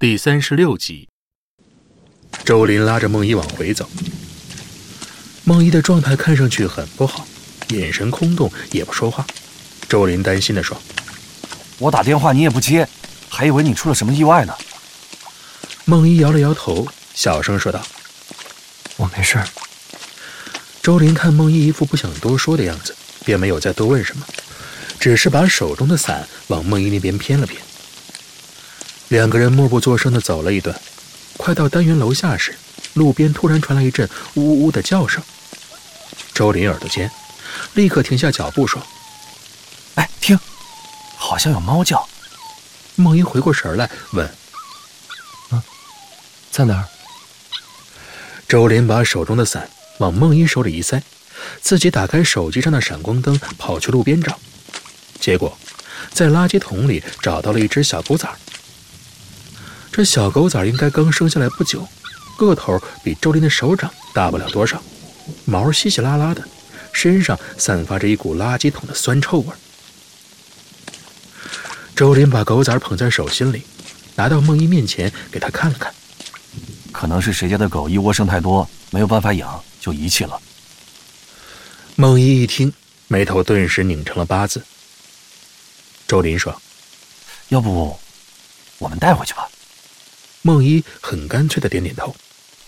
第36集。周林拉着梦一往回走，梦一的状态看上去很不好，眼神空洞，也不说话。周林担心地说： 我打电话你也不接，还以为你出了什么意外呢。 梦一摇了摇头，小声说道： 我没事。 周林看梦一一副不想多说的样子，便没有再多问什么，只是把手中的伞往梦一那边偏了偏。两个人默不作声地走了一段，快到单元楼下时，路边突然传来一阵呜呜的叫声。周林耳朵尖，立刻停下脚步说： 哎，听，好像有猫叫。 梦一回过神来问： 在哪儿？ 周林把手中的伞往梦一手里一塞，自己打开手机上的闪光灯，跑去路边找。结果在垃圾桶里找到了一只小狗崽。这小狗崽应该刚生下来不久，个头比周林的手掌大不了多少，毛稀稀拉拉的，身上散发着一股垃圾桶的酸臭味。周林把狗崽捧在手心里，拿到梦一面前给他看了看。 可能是谁家的狗一窝生太多，没有办法养，就遗弃了。 梦一一听，眉头顿时拧成了8字。周林说： 要不我们带回去吧。 梦一很干脆地点点头。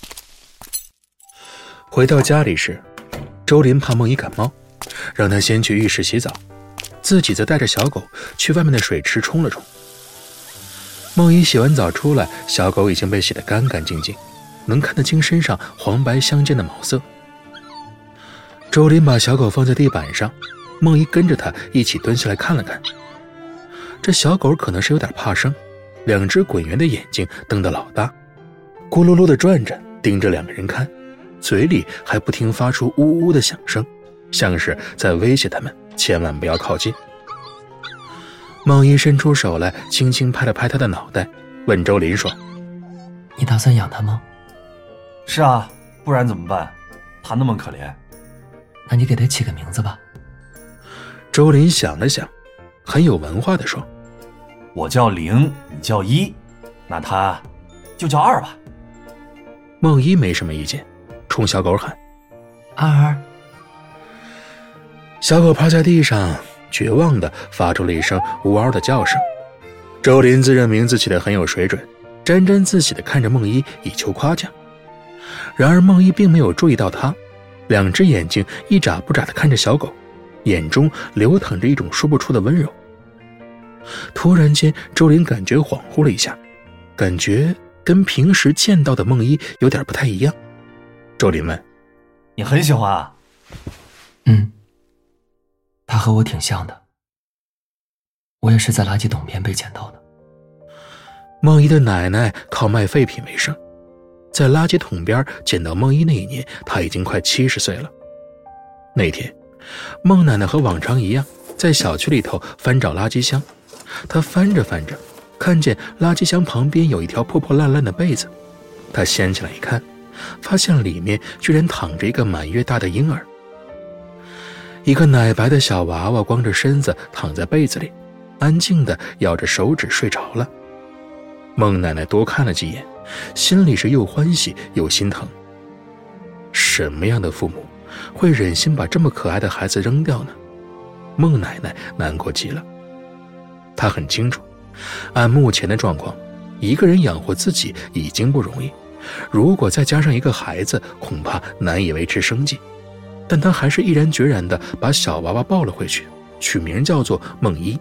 回到家里时，周林怕梦一感冒，让他先去浴室洗澡，自己则带着小狗去外面的水池冲了冲。梦一洗完澡出来，小狗已经被洗得干干净净，能看得清身上黄白相间的毛色。周林把小狗放在地板上，梦一跟着他一起蹲下来看了看。这小狗可能是有点怕生，两只滚圆的眼睛瞪得老大，咕噜噜地转着，盯着两个人看，嘴里还不停发出呜呜的响声，像是在威胁他们千万不要靠近。梦一伸出手来，轻轻拍了拍他的脑袋，问周林说： 你打算养它吗？ 是啊，不然怎么办？它那么可怜。 那你给它起个名字吧。 周林想了想，很有文化地说： 我叫0，你叫1，那它就叫2吧。 梦一没什么意见，冲小狗喊： 2。 小狗趴在地上，绝望地发出了一声呜嗷的叫声。周林自认名字起得很有水准，沾沾自喜地看着梦一，以求夸奖。然而梦一并没有注意到他，两只眼睛一眨不眨地看着小狗，眼中流淌着一种说不出的温柔。突然间，周林感觉恍惚了一下，感觉跟平时见到的梦一有点不太一样。周林问： 你很喜欢啊？ 他和我挺像的，我也是在垃圾桶边被捡到的。 梦一的奶奶靠卖废品为生，在垃圾桶边捡到梦一那一年，她已经快70岁了。那天，孟奶奶和往常一样，在小区里头翻找垃圾箱。她翻着翻着，看见垃圾箱旁边有一条破破烂烂的被子，她掀起来一看，发现里面居然躺着一个满月大的婴儿。一个奶白的小娃娃光着身子躺在被子里，安静地咬着手指睡着了。孟奶奶多看了几眼，心里是又欢喜又心疼。什么样的父母会忍心把这么可爱的孩子扔掉呢？孟奶奶难过极了。她很清楚，按目前的状况，一个人养活自己已经不容易，如果再加上一个孩子，恐怕难以维持生计。但她还是毅然决然地把小娃娃抱了回去，取名叫做梦一。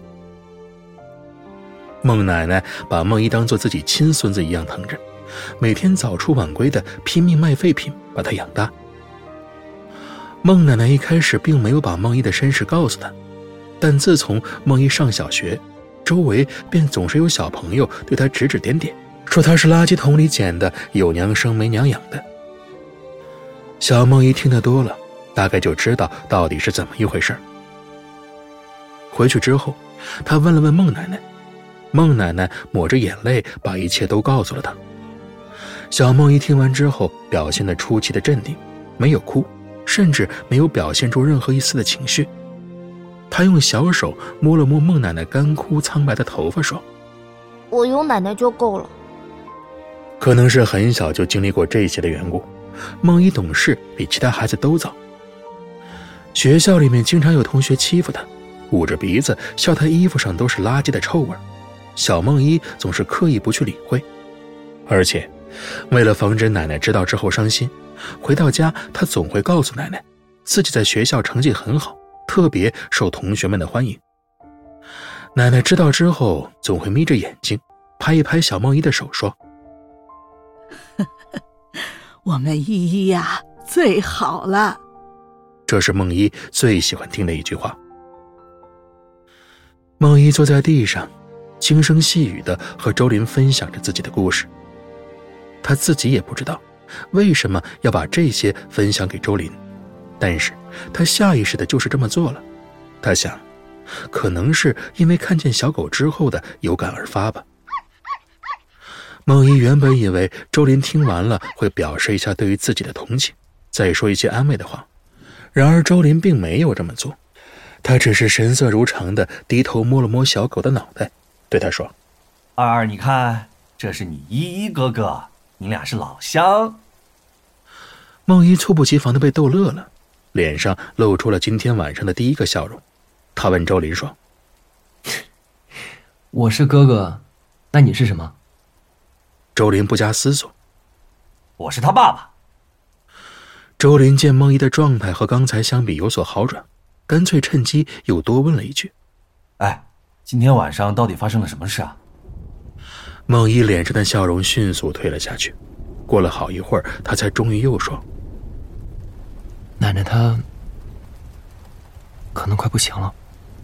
孟奶奶把梦一当作自己亲孙子一样疼着，每天早出晚归的拼命卖废品把他养大。孟奶奶一开始并没有把梦一的身世告诉他，但自从梦一上小学，周围便总是有小朋友对他指指点点，说他是垃圾桶里捡的，有娘生没娘养的。小梦一听得多了，大概就知道到底是怎么一回事。回去之后，他问了问孟奶奶，孟奶奶抹着眼泪把一切都告诉了他。小梦一听完之后，表现得出奇的镇定，没有哭，甚至没有表现出任何一丝的情绪。他用小手摸了摸孟奶奶干枯苍白的头发，说： 我有奶奶就够了。 可能是很小就经历过这些的缘故，梦一懂事比其他孩子都早。学校里面经常有同学欺负他，捂着鼻子笑他衣服上都是垃圾的臭味，小梦一总是刻意不去理会。而且为了防止奶奶知道之后伤心，回到家他总会告诉奶奶自己在学校成绩很好，特别受同学们的欢迎。奶奶知道之后总会眯着眼睛拍一拍小梦一的手说， 我们依依呀，最好了。 这是梦一最喜欢听的一句话。梦一坐在地上，轻声细语地和周林分享着自己的故事。他自己也不知道为什么要把这些分享给周林，但是他下意识的就是这么做了。他想，可能是因为看见小狗之后的有感而发吧。梦一原本以为周林听完了会表示一下对于自己的同情，再说一些安慰的话，然而周林并没有这么做，他只是神色如常的低头摸了摸小狗的脑袋，对他说， 二二，你看，这是你依依哥哥，你俩是老乡。 梦一猝不及防的被逗乐了，脸上露出了今天晚上的第一个笑容。他问周林说， 我是哥哥，那你是什么？ 周林不加思索， 我是他爸爸。 周林见梦一的状态和刚才相比有所好转，干脆趁机又多问了一句， 哎，今天晚上到底发生了什么事啊？ 梦一脸上的笑容迅速退了下去，过了好一会儿，他才终于又说， 奶奶她可能快不行了，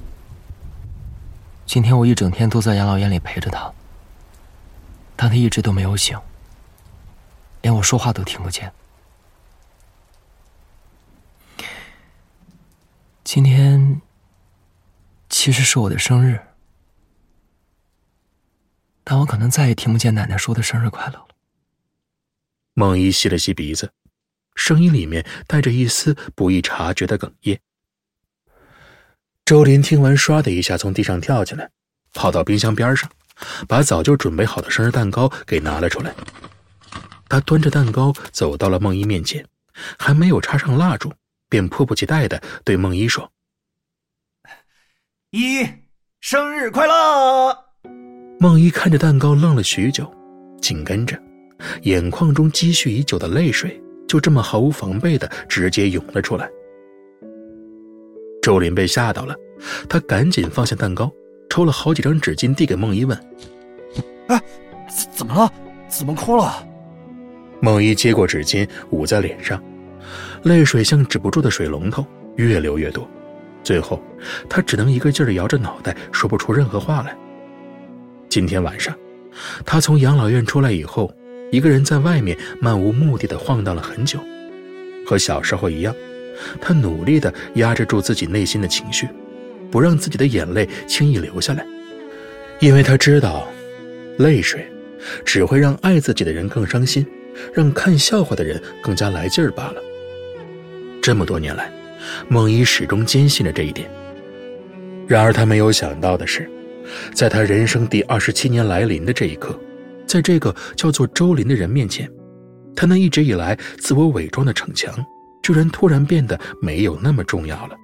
今天我一整天都在养老院里陪着她，但她一直都没有醒，连我说话都听不见。今天其实是我的生日，但我可能再也听不见奶奶说的生日快乐了。 梦一吸了吸鼻子，声音里面带着一丝不易察觉的哽咽。周林听完，唰的一下从地上跳起来，跑到冰箱边上，把早就准备好的生日蛋糕给拿了出来。他端着蛋糕走到了梦一面前，还没有插上蜡烛，便迫不及待地对梦一说， 依依，生日快乐！ 梦一看着蛋糕愣了许久，紧跟着眼眶中积蓄已久的泪水就这么毫无防备地直接涌了出来。周林被吓到了，他赶紧放下蛋糕，抽了好几张纸巾递给梦一问， 哎，怎么了？怎么哭了？ 梦一接过纸巾捂在脸上，泪水像止不住的水龙头，越流越多，最后他只能一个劲儿地摇着脑袋，说不出任何话来。今天晚上他从养老院出来以后，一个人在外面漫无目的地晃荡了很久，和小时候一样，他努力地压制住自己内心的情绪，不让自己的眼泪轻易流下来，因为他知道泪水只会让爱自己的人更伤心，让看笑话的人更加来劲儿罢了。这么多年来，梦一始终坚信着这一点。然而他没有想到的是，在他人生第27年来临的这一刻，在这个叫做周林的人面前，他那一直以来自我伪装的逞强居然突然变得没有那么重要了。